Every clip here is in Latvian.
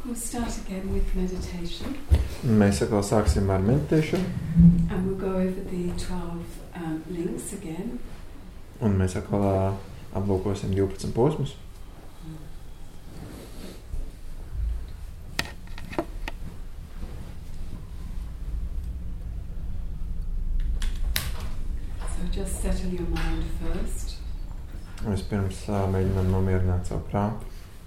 We'll start again with meditation. Mēs atkal sāksim ar meditēšanu. And we'll go over the 12 links again. Un mēs atkal aplūkosim 12 posmus. So just settle your mind first. Vispirms mēģinām nomierināt savu prātu.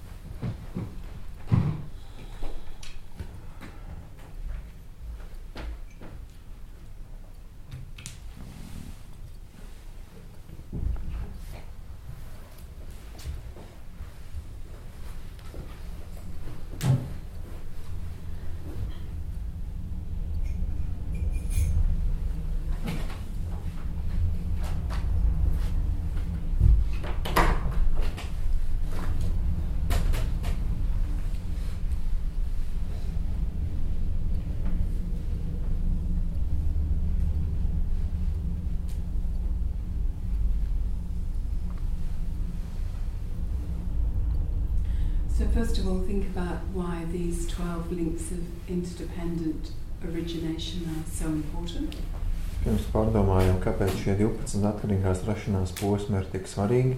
So first of all, think about why these 12 links of interdependent origination are so important. Pirms pārdomājam, kāpēc šie 12 atkarīgās rašanās posmi ir tik svarīgi.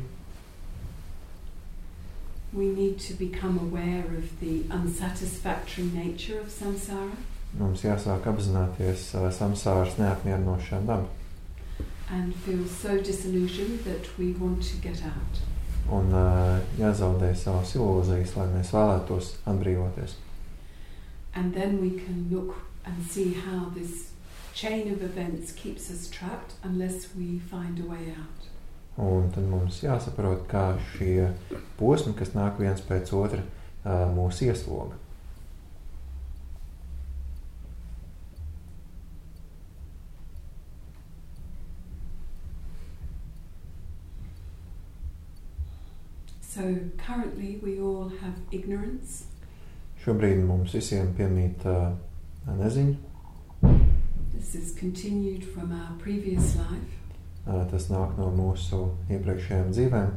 We need to become aware of the unsatisfactory nature of samsara. Mums jāsāk apzināties samsāras neapmierinošā daba. And feel so disillusioned that we want to get out. Un jāzaudē savas ilūzijas, lai mēs vēlētos atbrīvoties. And then we can look and see how this chain of events keeps us trapped unless we find a way out. Un tad mums jāsaprot, kā šie posmi, kas nāk viens pēc otra, mūs iesloga. So currently we all have ignorance. Šobrīd mums visiem piemīt neziņa. This is continued from our previous life. Tas nāk no mūsu iepriekšējām dzīvēm.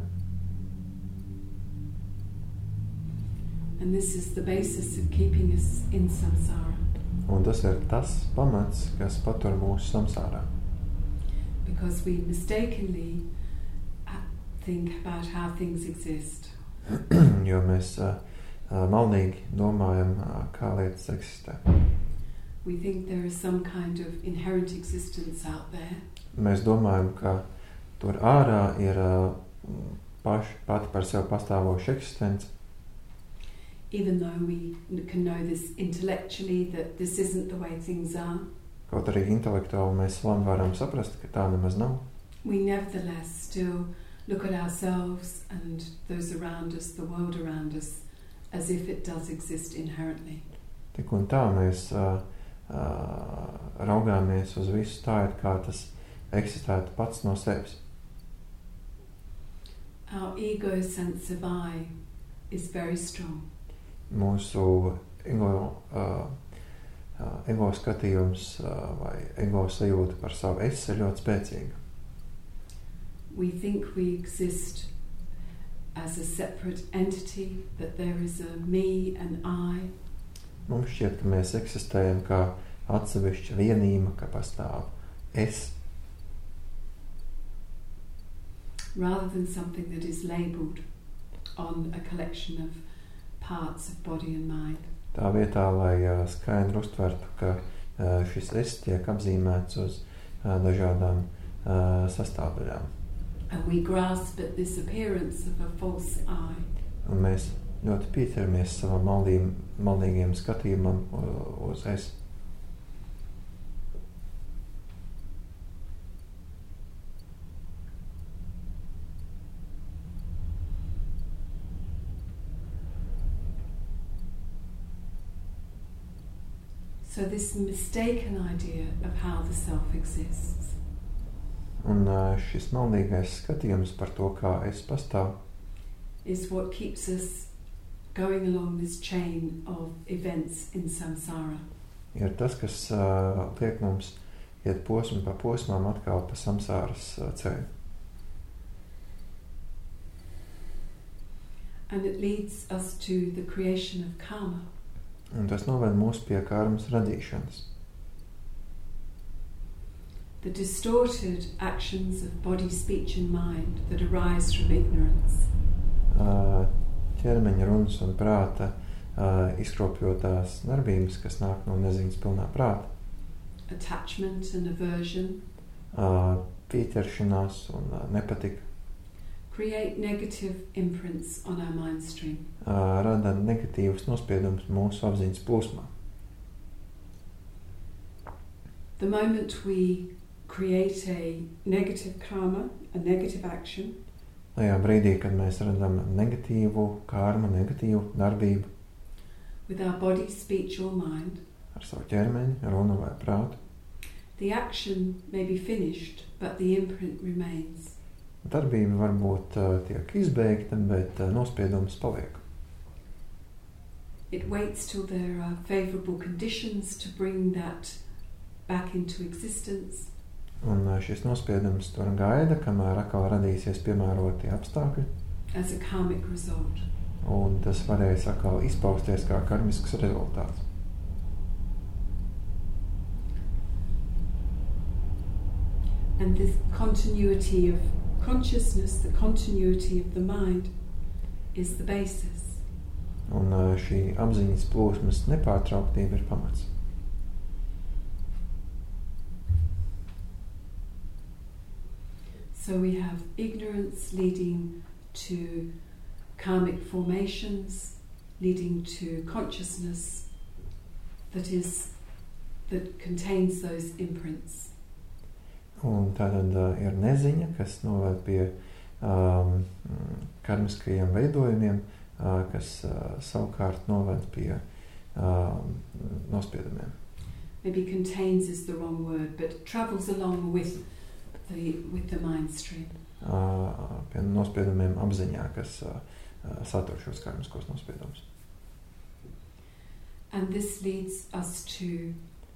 And this is the basis of keeping us in samsara. Un tas ir tas pamats, kas patur mūsu samsārā. Because we mistakenly think about how things exist. Jo mēs maldīgi domājam, kā lietas eksistē. We think there is some kind of inherent existence out there. Mēs domājam, ka tur ārā ir pati par sevi pastāvoša eksistence. Even though we can know this intellectually, that this isn't the way things are. Kaut arī intelektuāli mēs varam saprast, ka tā nemaz nav. We nevertheless still look at ourselves and those around us, the world around us, as if it does exist inherently. Tik un tā mēs raugāmies uz visu tā, kā tas eksistētu pats no sevis. Our ego sense of I is very strong. Mūsu ego skatījums vai ego sajūta par savu es ir ļoti spēcīga. We think we exist as a separate entity, that there is a me and I. Mums šķiet, ka mēs eksistējam kā atsevišķa vienība, ka pastāv es. Rather than something that is labelled on a collection of parts of body and mind. Tā vietā, lai skaidri uztvertu, ka šis es tiek apzīmēts uz dažādām sastāvdaļām. And we grasp at this appearance of a false I. Un mēs ļoti pieķeramies savam maldīgiem skatījumam uz es. So this mistaken idea of how the self exists. Un šis maldīgais skatījums par to, kā es pastāvu, is what keeps us going along this chain of events in samsara. Ir tas, kas liek mums iet posmu pa posmām atkal pa samsāras ceļu. And it leads us to the creation of karma. Un tas noved mūs pie karmas radīšanas. The distorted actions of body, speech and mind that arise from ignorance. Ķermeņa, runas un prāta izkropļotās darbības, kas nāk no neziņas pilnā prāta. Attachment and aversion. Pieķeršanās un nepatika. Create negative imprints on our mind stream. Rada negatīvas nospiedumus mūsu apziņas plūsmā. The moment we create a negative karma, a negative action, Tajā brīdī, kad mēs radām negatīvu karmu, negatīvu darbību with our body, speech or mind, ar savu ķermeņu, runu vai prātu, the action may be finished, but the imprint remains. darbība varbūt tiek izbeigta, bet nospiedums paliek. It waits till there are favourable conditions to bring that back into existence. Un šis nospiedums tur gaida, kamēr atkal radīsies piemēroti apstākļi, as a karmic result. un tas varēs atkal izpausties kā karmisks rezultāts. And this continuity of consciousness, the continuity of the mind, is the basis. Un šī apziņas plūsmas nepārtrauktība ir pamats. So we have ignorance leading to karmic formations, leading to consciousness that contains those imprints. Un tātad ir neziņa, kas noved pie karmiskajiem veidojumiem, kas savukārt noved pie nospiedumiem. Maybe contains is the wrong word, but travels along with the mind stream. Pie nospiedumiem apziņā, kas satur šos karmiskos nospiedumus. And this leads us to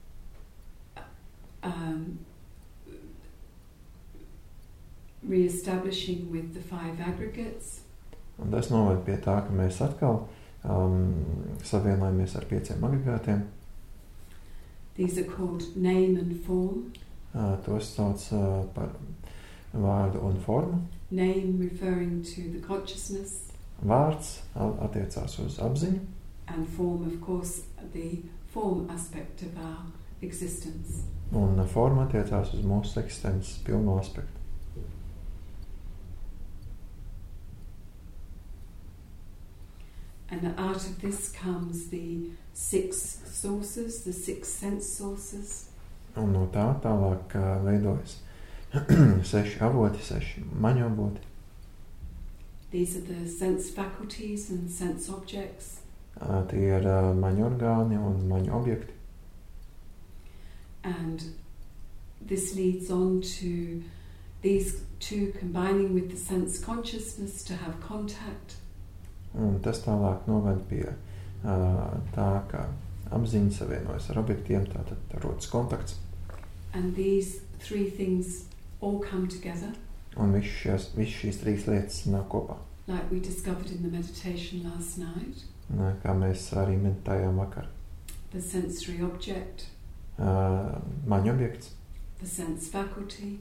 re-establishing with the 5 aggregates. Un tas noved pie tā, ka mēs atkal savienojamies ar 5 agregātiem. These are called name and form. Tos sauc par vārdu un formu. Name referring to the consciousness. Vārds attiecās uz apziņu. And form, of course, the form aspect of our existence. Un forma attiecās uz mūsu eksistences pilno aspektu. And out of this comes the 6 sources, the 6 sense sources. Un no tā tālāk veidojas 6 avoti, 6 maņu avoti. These are the sense faculties and sense objects. Tie ir maņu orgāni un maņu objekti. And this leads on to these 2 combining with the sense consciousness to have contact. Un tas tālāk noved pie tā, ka apziņa savienojas ar objektiem, tātad rodas kontakts. And these 3 things all come together. Un viss šīs 3 lietas nāk kopā. Like we discovered in the meditation last night. Kā mēs arī meditējām vakar. The sensory object. Maņu objekts. The sense faculty.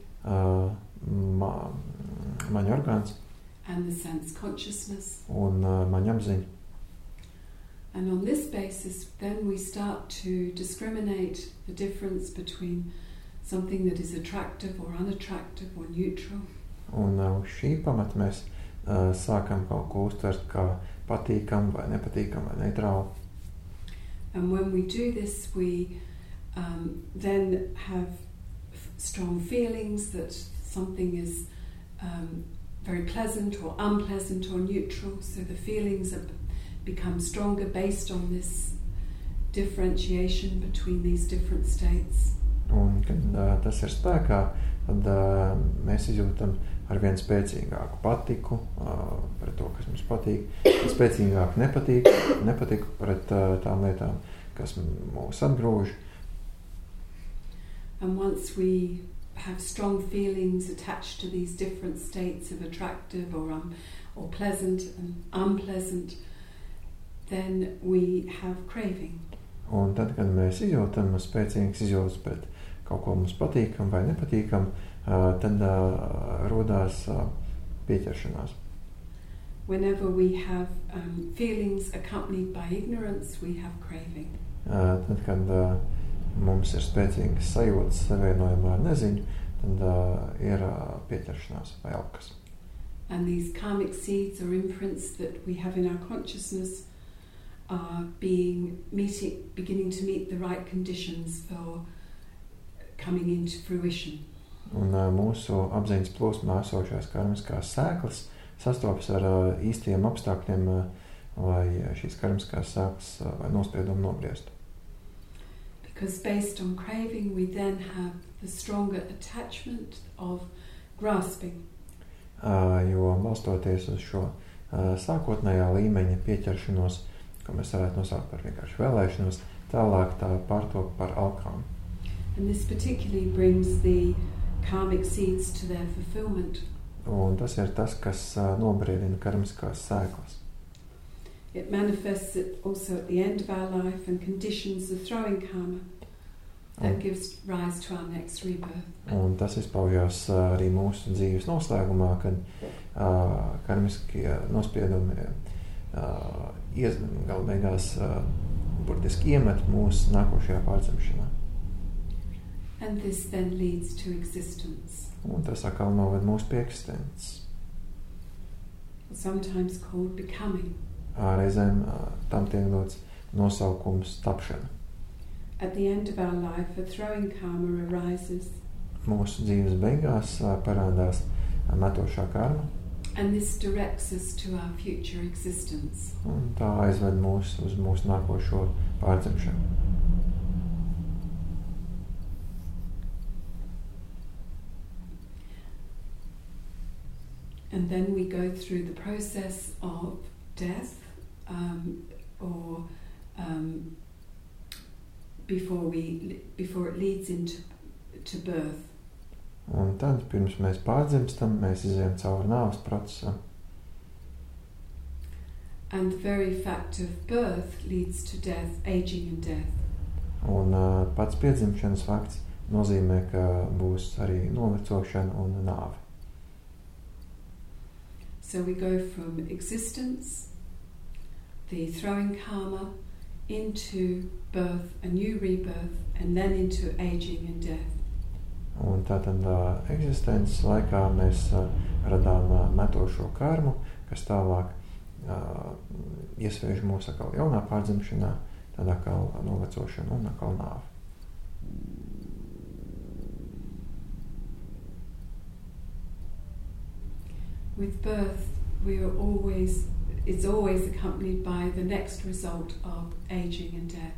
Maņu orgāns. And the sense consciousness. Un maņu apziņa. And on this basis, then we start to discriminate the difference between something that is attractive or unattractive or neutral. Un uz šī pamata mēs sākam kaut ko uztvert kā patīkam vai nepatīkam vai neitrālu. And when we do this, we then have strong feelings that something is very pleasant or unpleasant or neutral. So the feelings become stronger based on this differentiation between these different states. Un, kad tas ir spēkā, tad mēs izjūtam arvien spēcīgāku patiku pret to, kas mums patīk, spēcīgāku nepatiku pret tām lietām, kas mūs atgrūž. And once we have strong feelings attached to these different states of attractive or pleasant and unpleasant, then we have craving. Un tad, kad mēs izjūtam spēcīgas izjūtas pret kaut ko mums patīkam vai nepatīkam, tad rodās pieķeršanās. Whenever we have feelings accompanied by ignorance, we have craving. Tad, kad mums ir spēcīgas sajūtas savienojumā ar neziņu, tad ir pieķeršanās vai alkas. And these karmic seeds or imprints that we have in our consciousness are beginning to meet the right conditions for coming into fruition. Un mūsu apziņas plūsmā esošās karmiskās sēklas sastopas ar īstiem apstākļiem, lai šīs karmiskās sēklas vai nospiedumi nobriestu. Because based on craving, we then have the stronger attachment of grasping. Jo balstoties uz šo sākotnējā līmeņa pieķeršanos, ko mēs varētu nosaukt par vienkārši vēlēšanos, tālāk tā pārtop par alkām. And this particularly brings the karmic seeds to their fulfillment. Un tas ir tas, kas nobriedina karmiskās sēklas. It manifests it also at the end of our life and conditions the throwing karma that gives rise to our next rebirth. Un tas izpaužās arī mūsu dzīves noslēgumā, kad karmiskie nospiedumi gala beigās burtiski iemet mūsu nākošajā pārdzimšanā. And this then leads to existence. Un tas atkal noved mūsu pie eksistences. Sometimes called becoming. Reizēm tam tiek dots nosaukums tapšana. At the end of our life, a throwing karma arises. Mūsu dzīves beigās parādās metošā karma. And this directs us to our future existence. Un tā aizved mūs uz mūsu nākošo pārdzimšanu. And then we go through the process of death, or before it leads into birth. Un tad, pirms mēs pārdzimstam, mēs izejam cauri nāves procesam. And the very fact of birth leads to death, aging and death. Un pats piedzimšanas fakts nozīmē, ka būs arī novecošana un nāve. So we go from existence, the throwing karma, into birth, a new rebirth, and then into aging and death. Un tātad eksistences laikā mēs radām metošo karmu, kas tālāk iesviež mūs atkal jaunā pārdzimšanā, tad atkal novecošana un atkal nāve. With birth, it's always accompanied by the next result of aging and death.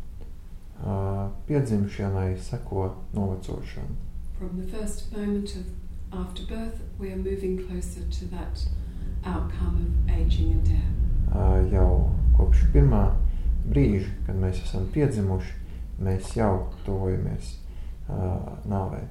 Piedzimšanai seko novecošana. From the first moment after birth, we are moving closer to that outcome of aging and death. Jau kopš pirmā brīža, kad mēs esam piedzimuši, mēs jau tuvojamies nāvei.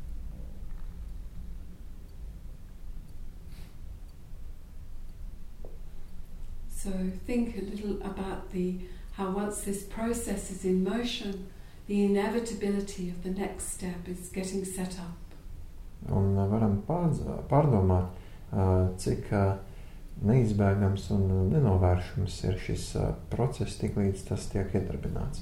So think a little about how once this process is in motion, the inevitability of the next step is getting set up. Un varam pārdomāt, cik neizbēgams un nenovēršams ir šis process, tik līdz tas tiek iedarbināts.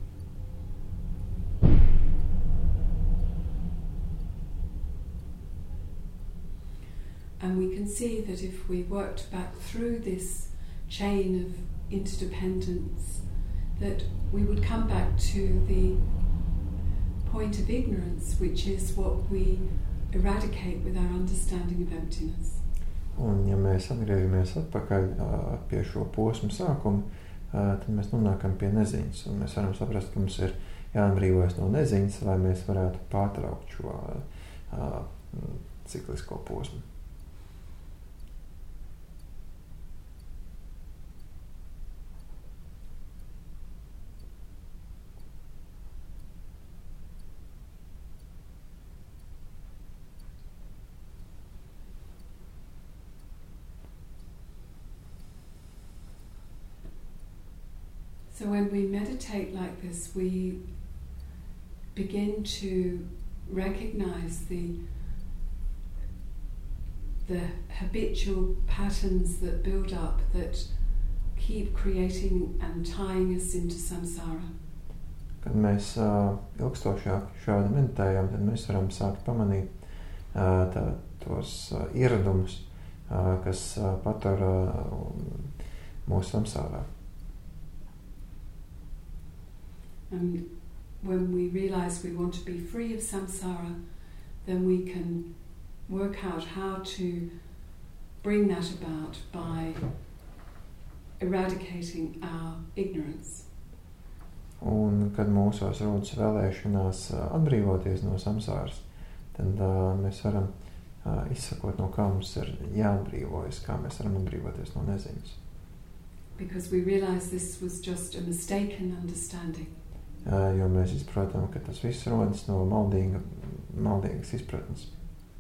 And we can see that if we worked back through this chain of interdependence, that we would come back to the point of ignorance, which is what we eradicate with our understanding of emptiness. Un ja mēs atgriežamies atpakaļ pie šo posmu sākuma, tad mēs nonākam pie neziņas, un mēs varam saprast, ka mums ir jāatbrīvojas no neziņas, lai mēs varētu pārtraukt šo ciklisko posmu. So when we meditate like this, we begin to recognize the habitual patterns that build up, that keep creating and tying us into samsara. Kad mēs ilgstošāk šādi meditējam, tad mēs varam sākt pamanīt tos ieradumus, kas patur mūsu samsārā. And when we realize we want to be free of samsara, then we can work out how to bring that about by eradicating our ignorance. Un kad mūsos rodas vēlēšanās atbrīvoties no samsāras, tad mēs varam izsakot, no kā mums ir jāatbrīvojas, kā mēs varam atbrīvoties no neziņas. Because we realize this was just a mistaken understanding. Jo mēs izprotam, ka tas viss rodas no maldīgas izpratnes.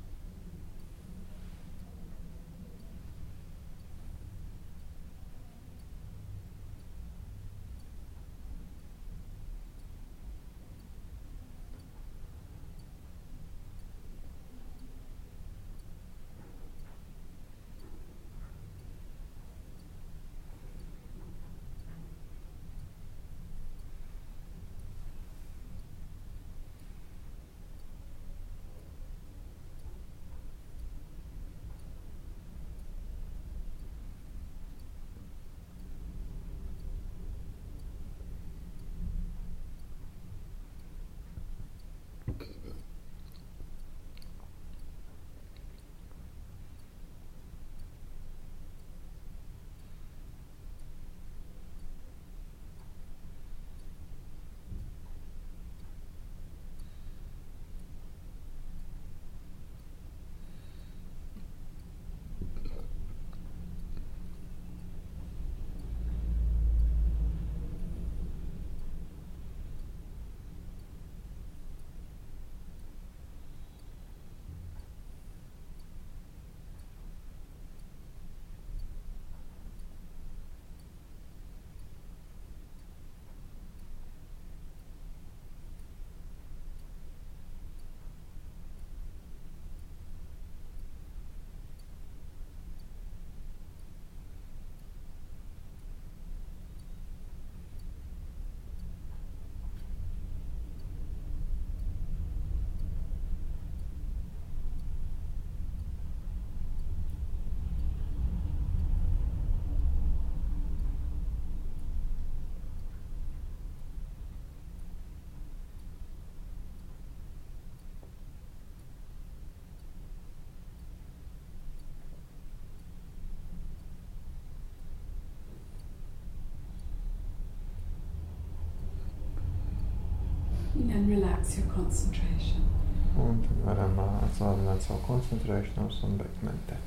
And relax your concentration. Un tad varam atslābināt savu koncentrēšanos un beigt meditēt.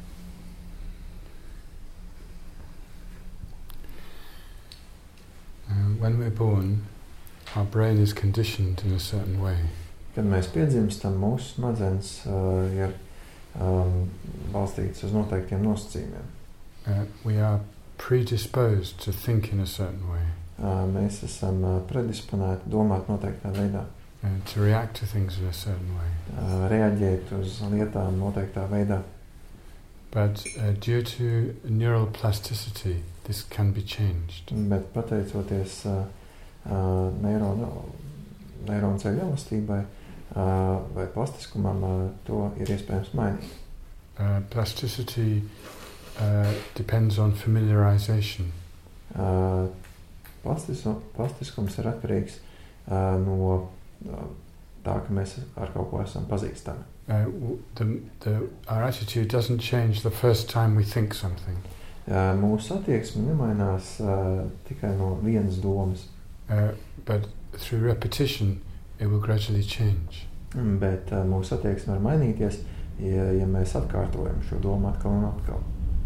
When we're born, our brain is conditioned in a certain way. Kad mēs piedzimstam, mūsu smadzenes ir balstītas uz noteiktiem nosacījumiem. We are predisposed to think in a certain way. Mēs esam predisponēti domāt noteiktā veidā. To react to things in a certain way. Reaģēt uz lietām noteiktā veidā. But due to neural plasticity, this can be changed. Bet pateicoties neironu ceļu elastībai vai plastiskumam, to ir iespējams mainīt. Plasticity depends on familiarization. Plastiskums ir atkarīgs no tā, ka mēs ar kaut ko esam pazīstami. Our attitude doesn't change the first time we think something. Mūsu attieksme nemainās tikai no vienas domas. But through repetition, it will gradually change. Bet mūsu attieksme var mainīties, ja mēs atkārtojam šo domu atkal un atkal.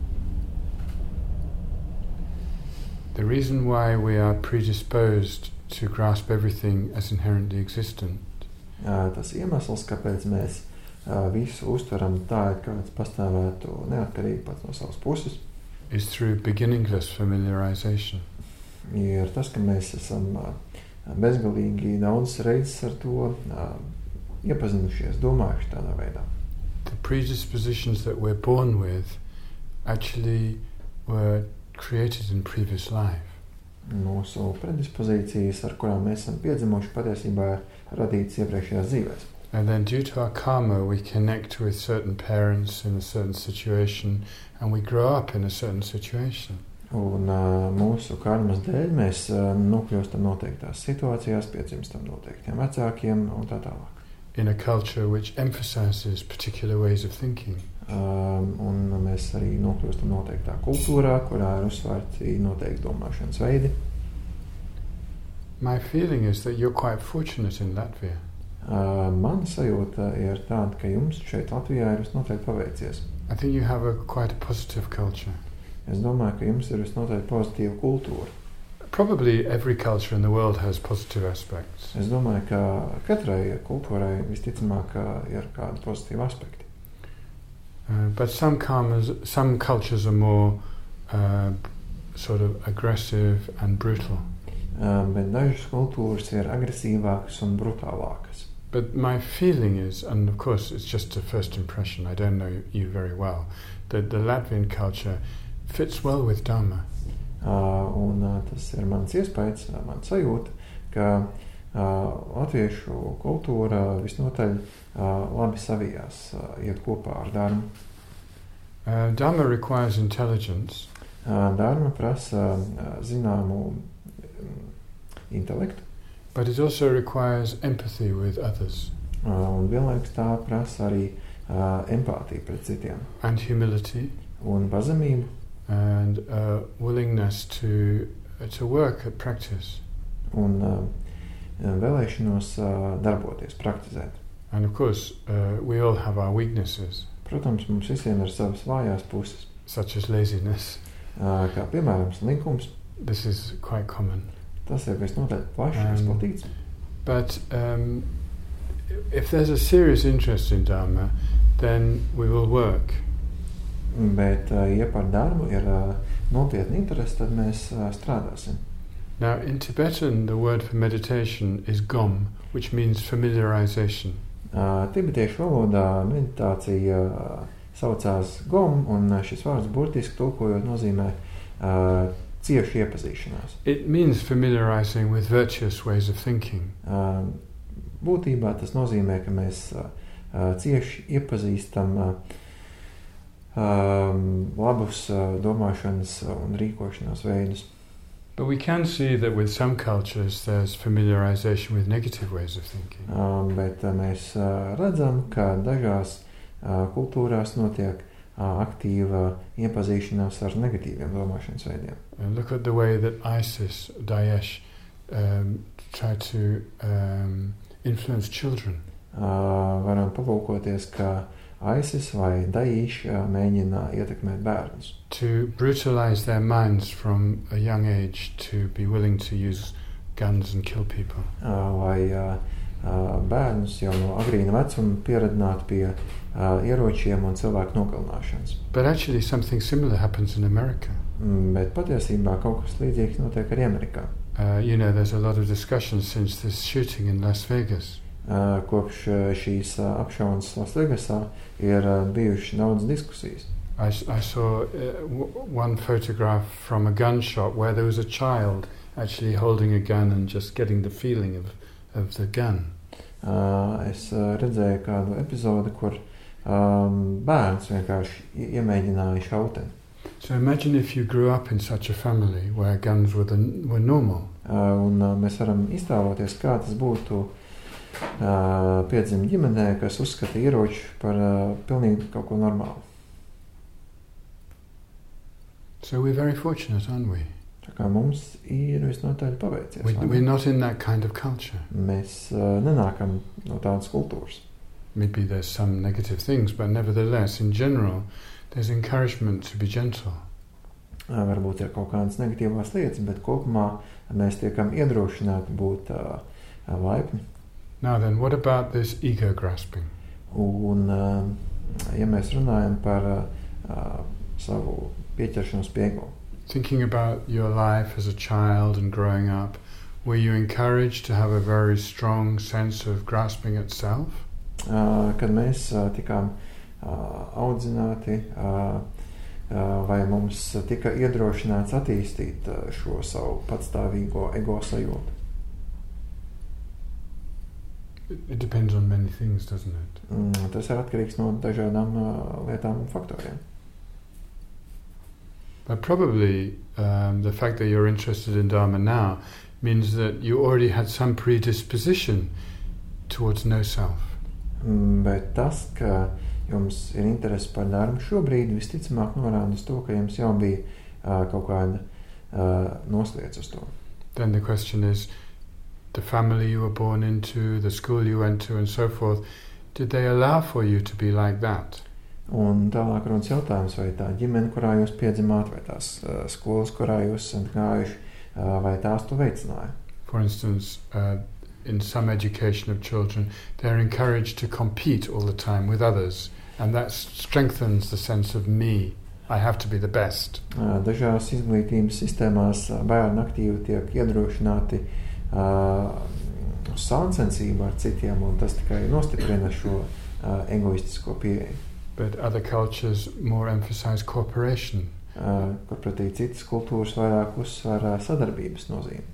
The reason why we are predisposed to grasp everything as inherently existent tas iemesls, kāpēc mēs visu uztveram tā, ka kāds pastāvētu neatkarīgi pats no savas puses, is through beginningless familiarization. ir tas, ka mēs esam bezgalīgi daudz reizes ar to iepazinušies, domājuši tādā veidā. The predispositions that we're born with actually were created in previous life. Mūsu predispozīcijas, ar kurām mēs esam piedzimuši, patiesībā ir radītas iepriekšējās dzīvēs. And then due to our karma, we connect with certain parents in a certain situation and we grow up in a certain situation. Un mūsu karmas dēļ mēs nokļūstam noteiktās situācijās, piedzimstam noteiktiem vecākiem un tā tālāk. In a culture which emphasizes particular ways of thinking. Un mēs arī nokļūstam noteiktā kultūrā, kurā ir uzsvērti noteikti domāšanas veidi. My feeling is that you're quite fortunate in Latvia. Mana sajūta ir tāda, ka jums šeit Latvijā ir visnotaļ paveicies. I think you have quite a positive culture. Es domāju, ka jums ir visnotaļ pozitīva kultūra. Probably every culture in the world has positive aspects. Es domāju, ka katrai kultūrai visticamāk ir kādi pozitīvi aspekti. But some cultures are more sort of aggressive and brutal. Bet dažas kultūras ir agresīvākas un brutālākas. But my feeling is, and of course it's just a first impression, I don't know you very well, that the Latvian culture fits well with Dharma. Un tas ir mans iespējas, mans sajūta, ka latviešu kultūra visnotaļ labi savijās, iet kopā ar Dharmu. Dharma requires intelligence. Dharma prasa zināmu intelektu. But it also requires empathy with others. Un vienlaikus tā prasa arī empātiju pret citiem. And humility. Un pazemību. And willingness to work at practice. Un vēlēšanos darboties, praktizēt. And of course, we all have our weaknesses. Protams, mums visiem ir savas vājās puses. Such as laziness. Kā piemēram slinkums. This is quite common. Tas ir visnotaļ plaši izplatīts. But if there's a serious interest in Dharma, then we will work. Bet, ja par Dharmu ir nopietna interese, tad mēs strādāsim. Now, in Tibetan, the word for meditation is gom, which means familiarization. Tibetiešu valodā meditācija saucās gom, un šis vārds burtiski tulkojot nozīmē cieši iepazīšanās. It means familiarizing with virtuous ways of thinking. Būtībā tas nozīmē, ka mēs cieši iepazīstam labus domāšanas un rīkošanās veidus. But we can see that with some cultures there's familiarization with negative ways of thinking. Bet mēs redzam, ka dažās kultūrās notiek aktīva iepazīšanās ar negatīviem domāšanas veidiem. Look at the way that ISIS, Daesh, try to influence children. Varam palūkoties, ka ISIS vai Daesh mēģina ietekmēt bērnus. To brutalize their minds from a young age to be willing to use guns and kill people. Lai bērnus jau no agrīna vecuma pieradināt pie ieročiem un cilvēku nogalināšanas. But actually something similar happens in America. Bet patiesībā kaut kas līdzīgs notiek arī Amerikā. You know, there's a lot of discussion since this shooting in Las Vegas. Kopš šīs apšaunes Lasvegasā ir bijušas daudz diskusijas. I saw one photograph from a gun shop where there was a child actually holding a gun and just getting the feeling of the gun. Es redzēju kādu epizodi, kur bērns vienkārši iemēģināja šauteni. So imagine if you grew up in such a family where guns were normal. Un mēs varam iztēloties, kā tas būtu piedzim ģimenē, kas uzskata ieroči par pilnīgi kaut ko normālu. So we're very fortunate, aren't we? Tā kā mums ir visnotaļ paveicies. We're not in that kind of culture. Mēs nenākam no tādas kultūras. Maybe there's some negative things, but nevertheless, in general, there's encouragement to be gentle. Varbūt ir kaut kādas negatīvās lietas, bet kopumā mēs tiekam iedrošināti būt laipni. Now then, what about this ego grasping? Un, ja mēs runājam par savu pieķeršanos pie ego. Thinking about your life as a child and growing up, were you encouraged to have a very strong sense of grasping at self? Kad mēs tikām audzināti, vai mums tika iedrošināts attīstīt šo savu patstāvīgo ego sajūtu? It depends on many things, doesn't it? Tas ir atkarīgs no dažādām lietām un faktoriem. But probably the fact that you're interested in Dharma now means that you already had some predisposition towards no self. Bet tas, ka jums ir interesi par Dharmu šobrīd, visticamāk norāda uz to, ka jums jau bija kaut kāda noslēdz uz to. Then the question is, the family you were born into, the school you went to and so forth, did they allow for you to be like that? Un tālāk runas jautājums, vai tā ģimene, kurā jūs piedzimāt, vai tās skolas, kurā jūs esat gājuši, vai tās to veicināja? For instance, in some education of children, they're encouraged to compete all the time with others, and that strengthens the sense of me. I have to be the best. Dažās izglītības sistēmās bērni aktīvi tiek iedrošināti uz sāncensību ar citiem, un tas tikai nostiprina šo egoistisko pieeju. But other cultures more emphasize cooperation. Kur pretī citas kultūras vairāk uzsver sadarbības nozīmi.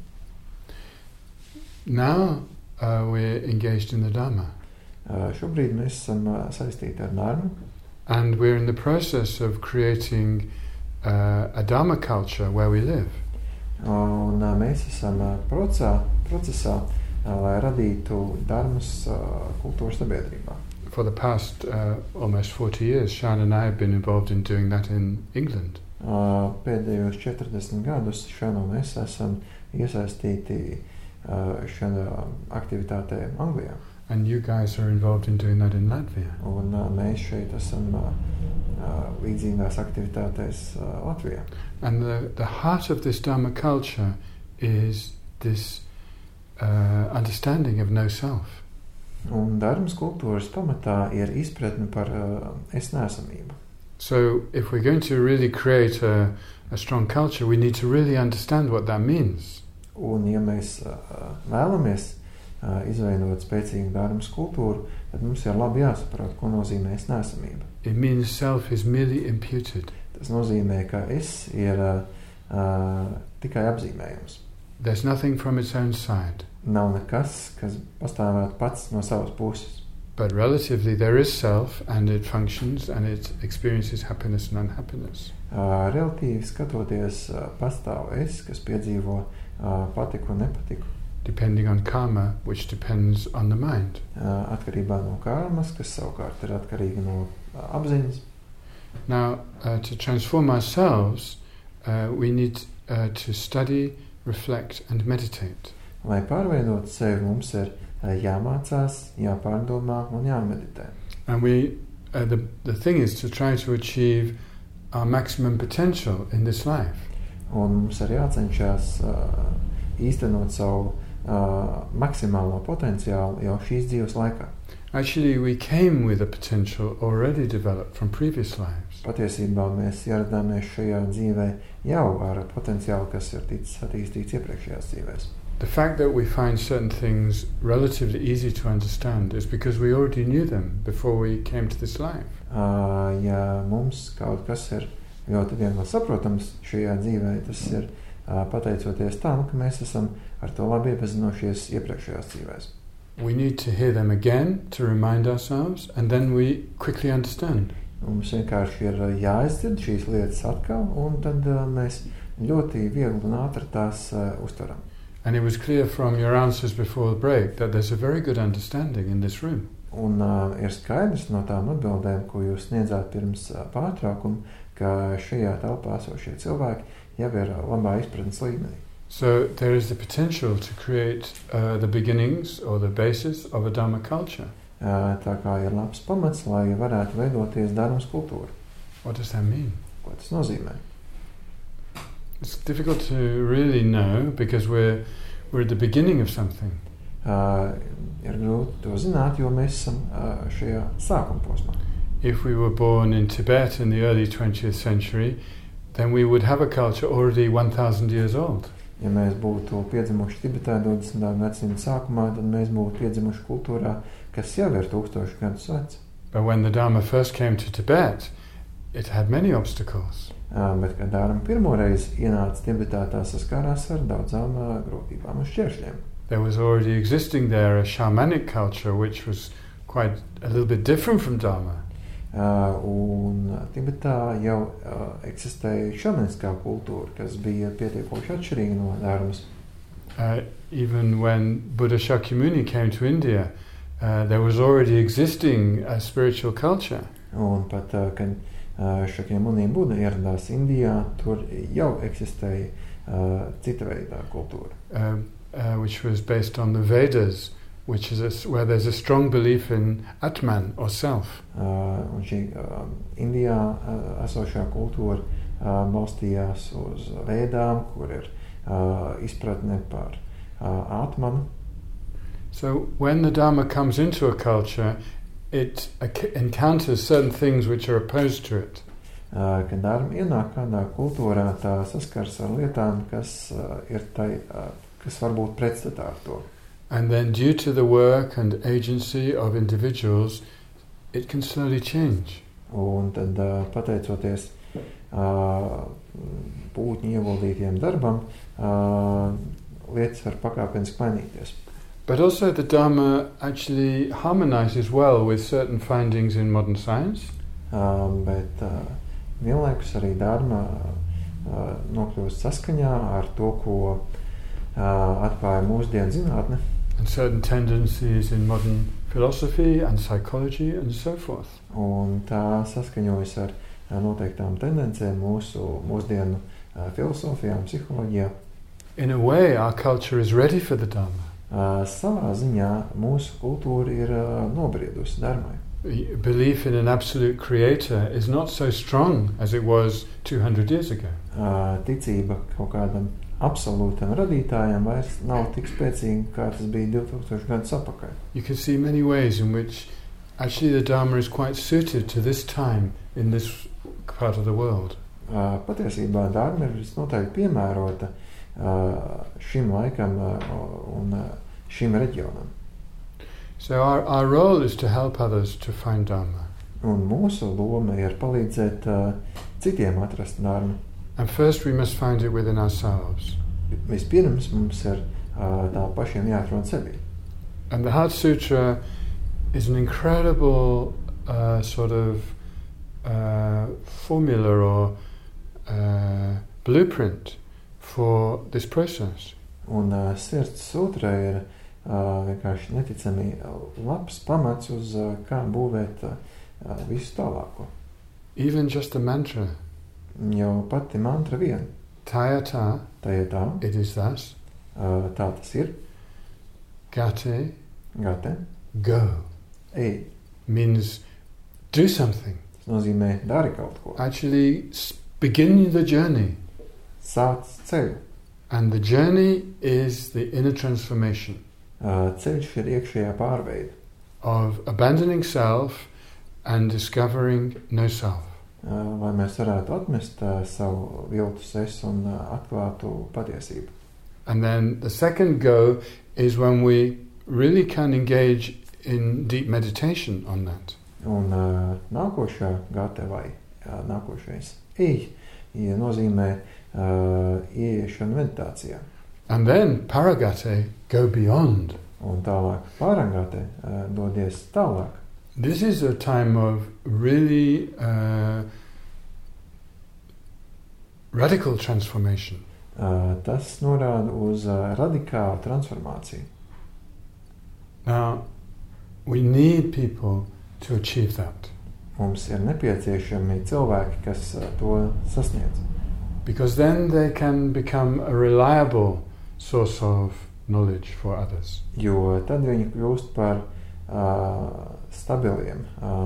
Now we're engaged in the Dharma. Šobrīd mēs esam saistīti ar Dharmu. And we're in the process of creating a Dharma culture where we live. Un mēs esam procesā, lai radītu Dharmas kultūras sabiedrībā. For the past almost 40 years, Sean and I have been involved in doing that in England. Pēdējos 40 gadus Sean un es esam iesaistīti šādā aktivitātē Anglijā. And you guys are involved in doing that in Latvia. Un mēs šeit esam līdzīgās aktivitātēs Latvijā. And the heart of this Dharma culture is this understanding of no self. Un Dharmas kultūras pamatā ir izpratne par es neesamību. So if we're going to really create a strong culture, we need to really understand what that means. Un ja mēs vēlamies izveidot spēcīgu Dharmas kultūru, tad mums ir labi jāsaprot, ko nozīmē es neesamība. It means self is merely imputed. Tas nozīmē, ka es ir tikai apzīmējums. There's nothing from its own side. Nav nekas, kas pastāvētu pats no savas puses. But relatively there is self and it functions and it experiences happiness and unhappiness. Relatīvi skatoties, pastāv es, kas piedzīvo patiku un nepatiku. Depending on karma, which depends on the mind. Atkarībā no karmas, kas savukārt ir atkarīga no apziņas. Now, to transform ourselves, we need to study, reflect and meditate. Lai pārveidot sevi, mums ir jāmācās, jāpārdomā un jāmeditē. And the thing is to try to achieve our maximum potential in this life. Un mums ir jācenšas īstenot savu maksimālo potenciālu jau šīs dzīves laikā. Actually, we came with a potential already developed from previous lives. Patiesībā mēs ieradāmies šajā dzīvē jau ar potenciālu, kas ir ticis attīstīts iepriekšējās dzīvēs. The fact that we find certain things relatively easy to understand is because we already knew them before we came to this life. Ja mums kaut kas ir ļoti viegli saprotams šajā dzīvē, tas ir pateicoties tam, ka mēs esam ar to labi iepazinušies iepriekšējās dzīvēs. We need to hear them again to remind ourselves, and then we quickly understand. Mums vienkārši ir jāizdzird šīs lietas atkal, un tad mēs ļoti viegli un ātri tās uztveram. And it was clear from your answers before the break that there's a very good understanding in this room. Un ir skaidrs no tām atbildēm, ko jūs sniedzāt pirms pārtraukuma, ka šajā telpā esošie cilvēki jau ir labā izpratnes līmenī. So there is the potential to create the beginnings or the basis of a Dharma culture. Tā kā ir labs pamats, lai varētu veidoties Dharmas kultūra. What does that mean? Ko tas nozīmē? It's difficult to really know because we're at the beginning of something. Ir grūti to zināt, jo mēs esam šajā sākuma posmā. If we were born in Tibet in the early 20th century, then we would have a culture already 1,000 years old. Ja mēs būtu piedzimuši Tibetā 20. gadsimta sākumā, tad mēs būtu piedzimuši kultūrā, kas jau ir 1000 gadus vecs. But when the Dharma first came to Tibet, it had many obstacles. Bet, kad Dharma pirmoreiz ienāca Tibetā, tā saskārās ar daudzām grūtībām un šķēršļiem. There was already existing there a shamanic culture which was quite a little bit different from Dharma. Un Tibetā jau eksistēja šamaniskā kultūra, kas bija pietiekoši atšķirīga no Dharmas. Even when Buddha Shakyamuni came to India, there was already existing a spiritual culture. Un pat, kad Shakyamuni Buddha ieradās Indijā, tur jau eksistēja cita veidā kultūra. Which was based on the Vedas, which is where there's a strong belief in Atman or self. Un šī Indijā esošā kultūra balstījās uz Vedām, kur ir izpratne par Atmanu. So when the Dharma comes into a culture, it encounters certain things which are opposed to it. Kad Dharma ienāk kādā kultūrā, tā saskars ar lietām, kas ir kas var būt pretstatā ar to. And then due to the work and agency of individuals, it can slowly change. Un tad pateicoties pūtņu ieguldītiem darbam, lietas var pakāpeniski mainīties. But also the Dharma actually harmonizes well with certain findings in modern science. Bet vienlaikus arī Dharma nokļūst saskaņā ar to, ko atklāja mūsdienu zinātne. And certain tendencies in modern philosophy and psychology and so forth. Un tā saskaņojas ar noteiktām tendencēm mūsdienu filosofijā un psiholoģijā. In a way, our culture is ready for the Dharma. Savā ziņā mūsu kultūra ir nobriedusi Dharmai. Belief in an absolute creator is not so strong as it was 200 years ago. Ticība kaut kādam absolūtam radītājam vairs nav tik spēcīga, kā tas bija 2000 gadus atpakaļ. You can see many ways in which actually the Dharma is quite suited to this time in this part of the world. Patiesībā Dharma ir visnotaļ piemērota šim laikam un šim reģionam. So our role is to help others to find Dharma. Un mūsu loma ir palīdzēt citiem atrast Dharmu. And first we must find it within ourselves. Vispirms mums ir tā pašiem jāatrod sevi. And the Heart Sutra is an incredible sort of formula or blueprint for this process. Un Sirds sutra ir vienkārši neticami labs pamats uz kā būvēt visu tālāko. Even just the mantra. Jau pati mantra vien. Tayata, it is thus. Tā tas ir. Gate, go. Ej. Means do something. Tas nozīmē dari kaut ko. Actually begin the journey. Sāc ceļu. And the journey is the inner transformation. Ceļš ir iekšējā pārveide. Of abandoning self and discovering no self. Lai mēs varētu atmest savu viltus es un atklātu patiesību. And then the second go is when we really can engage in deep meditation on that. Un nākošā gate vai nākošais nozīmē ieiešanu meditācijā. And then paragate, go beyond. Un tālāk paragate, dodies tālāk. This is a time of really radical transformation. Tas norāda uz radikālu transformāciju. Now, we need people to achieve that. Mums ir nepieciešami cilvēki, kas to sasniedz. Because then they can become a reliable source of knowledge for others. Jo tad viņi kļūst par stabiliem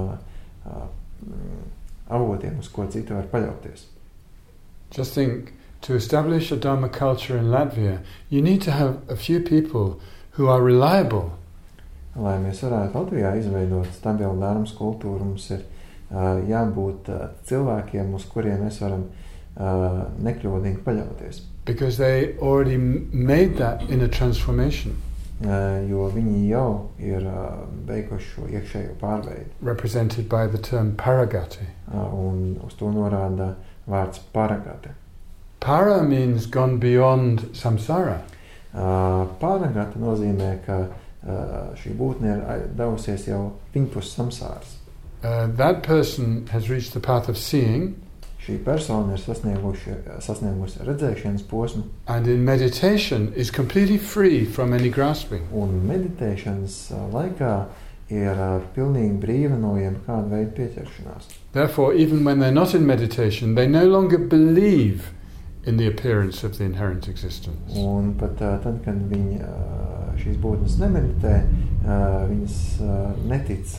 avotiem, uz ko citi var paļauties. Just think, to establish a Dharma culture in Latvia, you need to have a few people who are reliable. Lai mēs varētu Latvijā izveidot stabilu Dharmas kultūru, mums ir jābūt cilvēkiem, uz kuriem mēs varam nekļūdīgi paļauties. Because they already made that inner transformation. Jo viņi jau ir beiguši šo iekšējo pārveidi. Represented by the term paragati. Un uz to norāda vārds paragati. Para means gone beyond samsara. Paragati nozīmē, ka šī būtne ir devusies jau viņpus samsāras. That person has reached the path of seeing. Šī persona ir sasniegusi redzēšanas posmu. And in meditation is completely free from any grasping. Un meditēšanas laikā ir pilnīgi brīva no jebkāda veida pieķeršanās. Therefore, even when they're not in meditation, they no longer believe in the appearance of the inherent existence. Un pat tad, kad viņi šīs būtnes nemeditē, viņas netic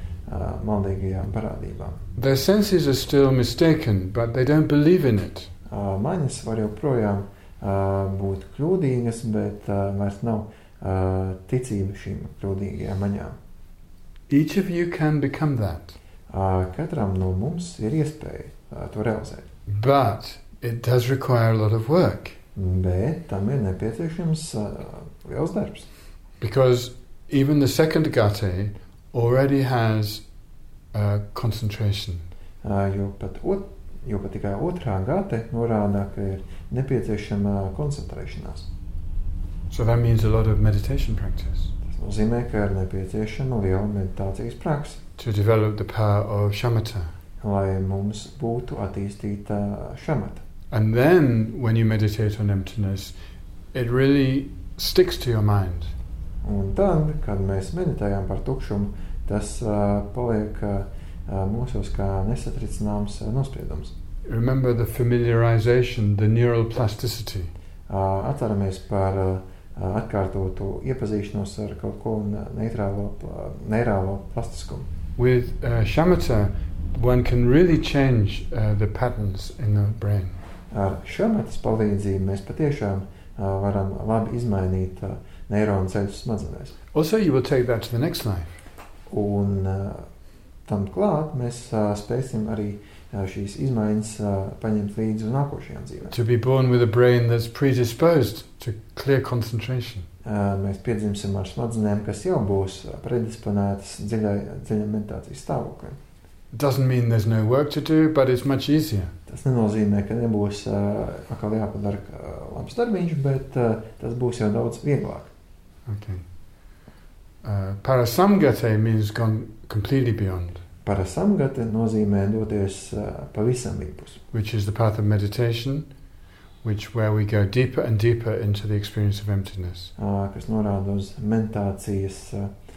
maldīgajām parādībām. Their senses are still mistaken, but they don't believe in it. Maņas var joprojām būt kļūdīgas, bet vairs nav ticība šīm kļūdīgajām maņām. Each of you can become that. Katram no mums ir iespēja to realizēt. But it does require a lot of work. Bet tam ir nepieciešams liels darbs. Because even the second gate already has concentration. Jo pat tikai otrā gate norāda, ka ir nepieciešama koncentrēšanās. So that means a lot of meditation practice. Tas nozīmē, ka ir nepieciešama liela meditācijas praksa. To develop the power of shamatha. Lai mums būtu attīstīta šamata. And then when you meditate on emptiness, it really sticks to your mind. Un tad, kad mēs meditējam par tukšumu, tas paliek mūsos kā nesatricināms nospriedums. Remember the familiarization, the neural plasticity. Atceramies par atkārtotu iepazīšanos ar kaut ko neirālo plastiskumu. With shamatha, one can really change the patterns in the brain. Ar šamatas palīdzību mēs patiešām varam labi izmainīt neironu ceļus smadzenēs. Also, you will take that to the next life. Un tam klāt mēs spēsim arī šīs izmaiņas paņemt līdzi uz nākošajām dzīvēm. To be born with a brain that's predisposed to clear concentration. Mēs piedzimsim ar smadzenēm, kas jau būs predisponētas dziļa meditācijas stāvoklim. Doesn't mean there's no work to do, but it's much easier. Tas nenozīmē, ka nebūs atkal jāpadara labs darbiņš, bet tas būs jau daudz vieglāk. Okay. Parasamgate means gone completely beyond. Parasamgate nozīmē doties pavisam līpus. Which is the path of meditation, where we go deeper and deeper into the experience of emptiness. Kas norāda uz meditācijas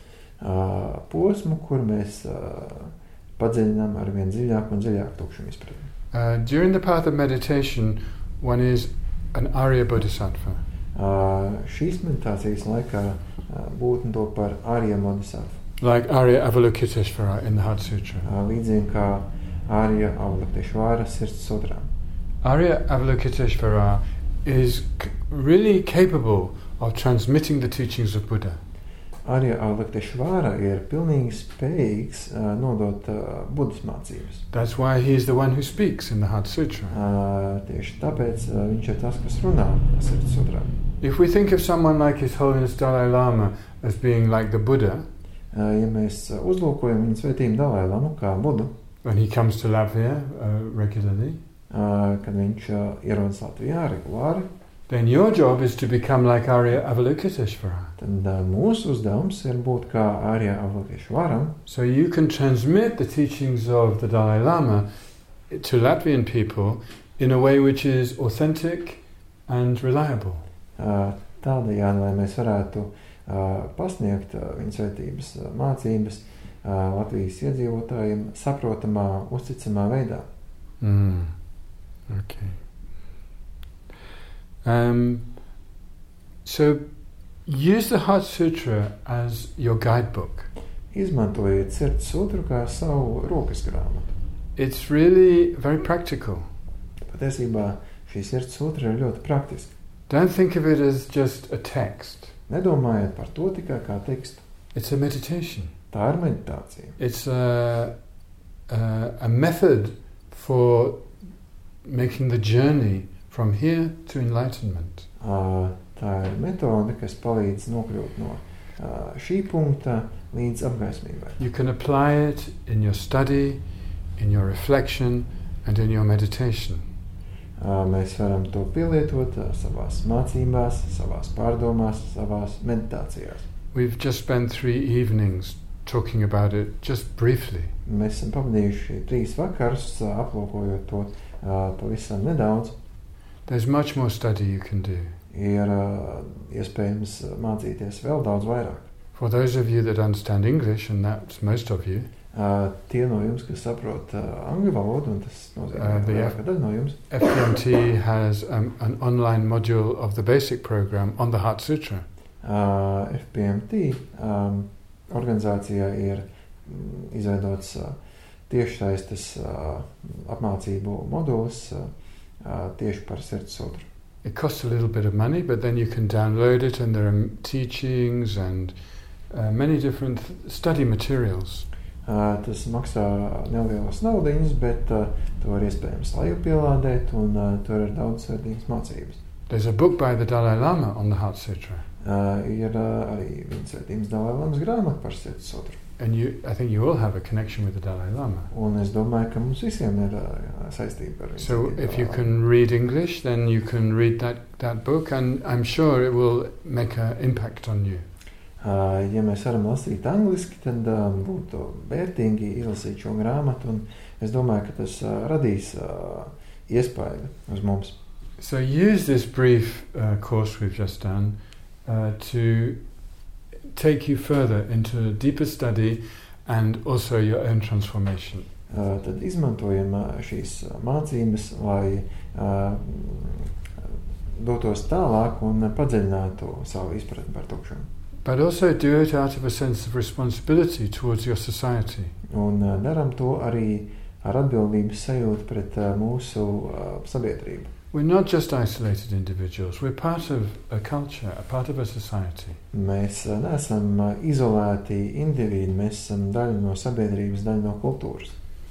posmu, kur mēs padziļinām ar vien dziļāk un dziļāk tukšumu izpratni. During the path of meditation, one is an Arya Bodhisattva. Šīs meditācijas laikā būtne to par Arya Bodhisattva. Like Arya Avalokiteshvara in the Heart Sutra. Līdzīgi kā Arya Avalokiteshvara sirds sutrā. Arya Avalokiteshvara is really capable of transmitting the teachings of Buddha. Arya Avalokiteshvara ir pilnīgi spējīgs nodot Budas mācības. That's why he is the one who speaks in the Heart Sutra. Tieši tāpēc viņš ir tas, kas runā sirds sutrā. If we think of someone like His Holiness Dalai Lama as being like the Buddha, ja mēs uzlūkojam viņa svētību Dalai Lamu kā Budu, when he comes to Latvia regularly, kad viņš ierodas Latvijā regulāri, then your job is to become like Arya Avalokiteshvara. Tad mūsu uzdevums ir būt kā Arya Avalokiteshvaram. So you can transmit the teachings of the Dalai Lama to Latvian people in a way which is authentic and reliable. Tādējādi, lai mēs varētu pasniegt viņa svētības mācības Latvijas iedzīvotājiem saprotamā, uzticamā veidā. Okay. So use the Heart Sutra as your guidebook. Izmantojiet sirds sutru kā savu rokas grāmatu. It's really very practical. Patiesībā šī sirds sutra ir ļoti praktiska. Don't think of it as just a text. Nedomājiet par to tikai kā tekstu. It's a meditation. Tā ir meditācija. It's a method for making the journey from here to enlightenment. Tā ir metode, kas palīdz nokļūt no šī punkta līdz apgaismībai. You can apply it in your study, in your reflection, and in your meditation. Mēs varam to pielietot savās mācībās, savās pārdomās, savās meditācijās. We've just spent 3 evenings talking about it just briefly. Mēs esam pavadījuši 3 vakarus, aplūkojot to pavisam nedaudz. There's much more study you can do. Ir iespējams mācīties vēl daudz vairāk. For those of you that understand English, and that's most of you, tie no jums, kas saprot angļu valodu, un tas nozīmē, ka daļa no jums. FPMT has an online module of the basic program on the Heart Sutra. FPMT organizācijā ir izveidots tiešsaistes apmācību modulis tieši par Sirds sutru. It costs a little bit of money, but then you can download it, and there are teachings and many different study materials. Tas maksā nelielas naudiņas, bet to var iespējams lejupielādēt, un tur ir daudz svētīgas mācības. There's a book by the Dalai Lama on the Heart Sutra. Ir arī viņa svētības Dalai Lamas grāmata par Sirds sutru. And I think you all have a connection with the Dalai Lama. Un es domāju, ka mums visiem ir saistība ar viņu. So if you can read English, then you can read that book, and I'm sure it will make an impact on you. Ja mēs varam lasīt angliski, tad būtu vērtīgi izlasīt šo grāmatu, un es domāju, ka tas radīs iespaidu uz mums. So use this brief course we've just done to take you further into deeper study and also your own transformation. Tad izmantojam šīs mācības, lai dotos tālāk un padziļinātu savu izpratni par tukšumu. But also do it out of a sense of responsibility towards your society. Un daram to arī ar atbildības sajūtu pret mūsu sabiedrību. We're not just isolated individuals. We're part of a culture, a part of a society. Mēs neesam izolēti individi, mēs esam daļa no sabiedrības, daļa no kultūras.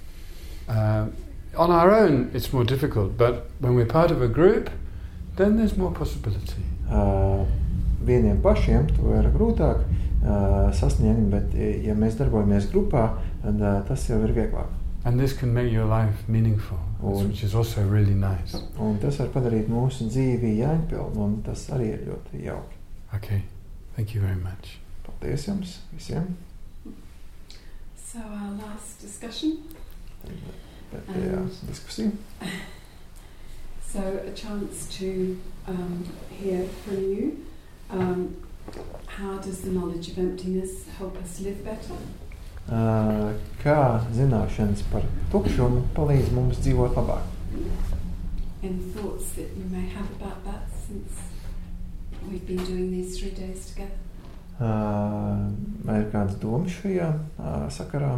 On our own, it's more difficult, but when we're part of a group, then there's more possibility. Vieniem pašiem to ir grūtāk sasniegt, bet ja mēs darbojamies grupā, tad tas jau ir vieglāk. And this can make your life meaningful, which is also really nice. Un tas var padarīt mūsu dzīvi jēgpilnu, un tas arī ir ļoti jauki. Okay, thank you very much. Paldies jums visiem. So our last discussion. Diskusija. So a chance to hear from you. How does the knowledge of emptiness help us live better? Kā zināšanas par tukšumu palīdz mums dzīvot labāk? Any thoughts that you may have about that since we've been doing these 3 days together? Vai ir kādas domas šajā sakarā?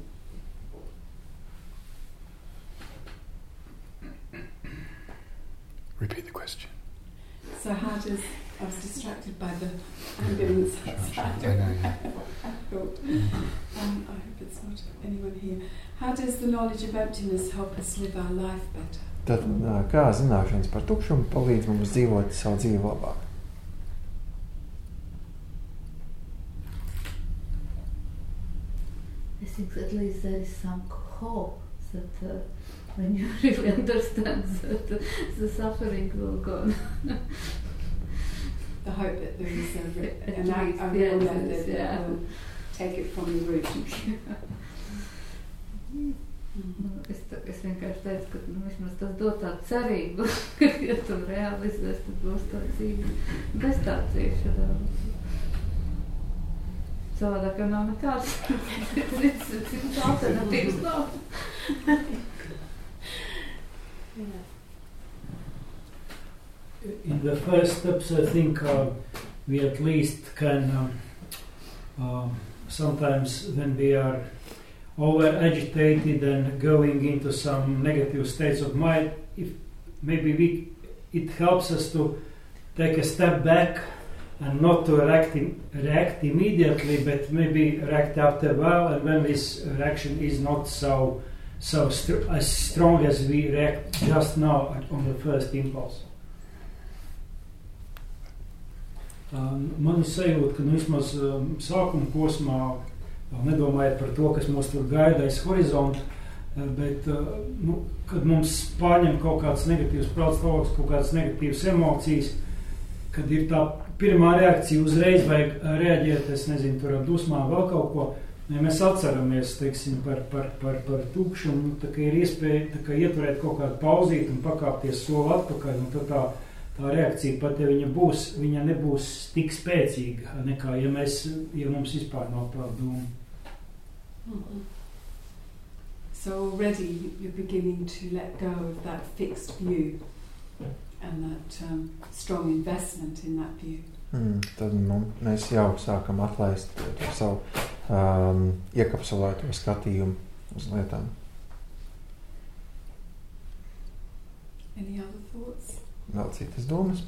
Repeat the question. So how does... I was distracted by the ambulance outside. I know, yeah. I thought, I hope it's not anyone here. How does the knowledge of emptiness help us live our life better? Tad, kā zināšanas par tukšumu palīdz mums dzīvot savu dzīvi labāk? I think at least there is some hope that when you really understand that the suffering will go. The hope that there is a real method that will take it from the root. Es vienkārši teicu, ka vismaz tas dod tādu cerību, ka, ja tu realizēs, tad būs tā dzīve bez tā ciešanā. Savādāk jau nav nekāds. Cits alternatīvas nav. In the first steps, I think we at least can sometimes when we are over agitated and going into some negative states of mind, if maybe it helps us to take a step back and not to react immediately, but maybe react after a while, and when this reaction is not so as strong as we react just now on the first impulse. Man ir sajūta, ka vismaz sākuma posmā vēl nedomājot par to, kas mūs tur gaida aiz horizonta, bet kad mums pārņem kaut kāds negatīvs prāts stāvoklis, kaut kādas negatīvas emocijas, kad ir tā pirmā reakcija uzreiz vajag reaģēt, es nezinu, tur ar dusmām vēl kaut ko, ja mēs atceramies, teiksim, par tukšumu, tā kā ir iespēja tā kā ieturēt kaut kādu pauzīt un pakāpties soli atpakaļ, un tad tā reakcija pat, ja viņa nebūs tik spēcīga, nekā, ja mums vispār nav tāda doma. Mm-hmm. So already you're beginning to let go of that fixed view and that strong investment in that view. Tad mēs jau sākam atlaist savu iekapsulēto skatījumu uz lietām. Any other thoughts? Vēl citas domas?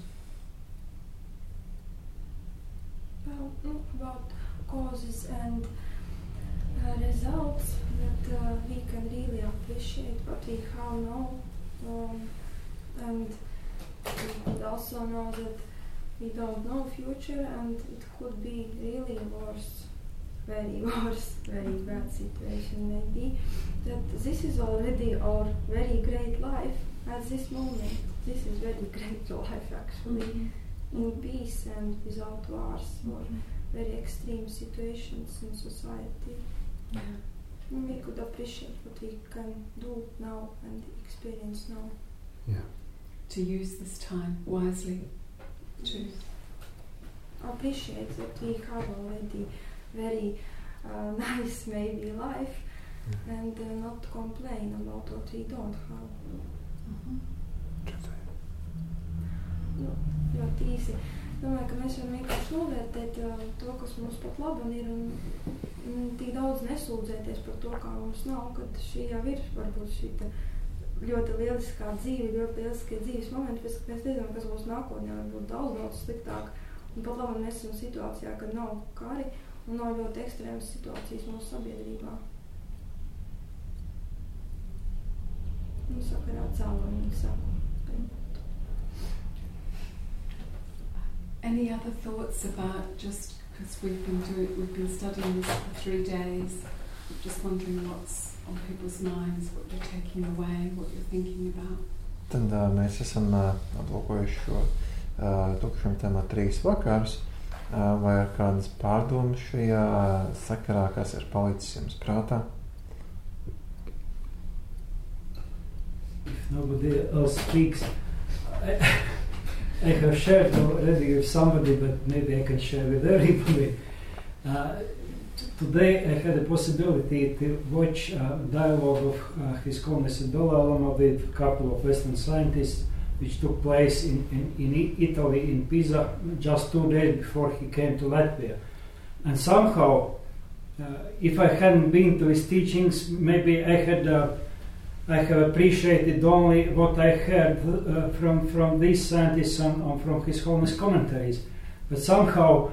Well, about causes and results that we can really appreciate what we have now, and we could also know that we don't know future, and it could be really worse, very bad situation maybe, that this is already our very great life at this moment. This is very great life actually, in peace and without wars or very extreme situations in society. Yeah. We could appreciate what we can do now and experience now. Yeah. To use this time wisely. To appreciate that we have already very nice maybe life, and not complain about what we don't have. Ļoti īsi. Domāju, ka mēs varam vienkārši novērtēt to, kas mums pat labi ir, un tik daudz nesūdzēties par to, kā mums nav, kad šī jau ir varbūt šī ļoti lieliskā dzīve, ļoti lieliskie dzīves momenti, bet mēs nezinām, kas būs nākotnē, varbūt daudz sliktāk. Un pat labi mēs esam situācijā, kad nav kari un nav ļoti ekstrēmas situācijas mūsu sabiedrībā. Un sakarā cēlonīgi saku. Any other thoughts about, just because we've been studying this for 3 days, just wondering what's on people's minds, what you're taking away, what you're thinking about? Tad mēs esam aplūkojuši šo tukšuma tematu 3 vakarus, vai ir kādas pārdomas šajā sakarā, kas ir palicis jums prātā? If nobody else speaks, I have shared already with somebody, but maybe I can share with everybody. Today I had the possibility to watch a dialogue of His Holiness Dalai Lama with a couple of Western scientists, which took place in Italy, in Pisa, just 2 days before he came to Latvia. And somehow, if I hadn't been to his teachings, maybe I have appreciated only what I heard from these scientists and from His Holiness commentaries. But somehow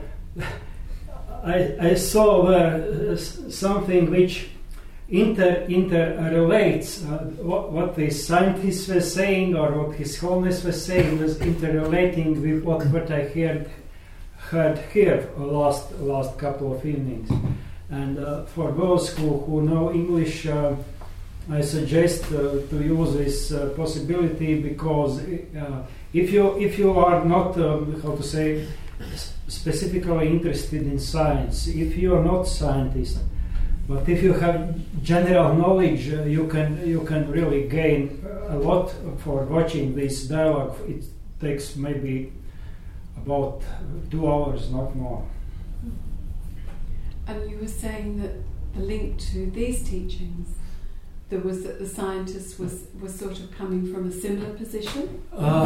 I saw there something which interrelates what the scientists were saying or what His Holiness was saying was interrelating with what I heard here last couple of evenings. And for those who know English, I suggest to use this possibility, because if you are not specifically interested in science, if you are not scientist, but if you have general knowledge, you can really gain a lot for watching this dialogue. It takes maybe about 2 hours, not more. And you were saying that the link to these teachings, there was that the scientists was sort of coming from a similar position?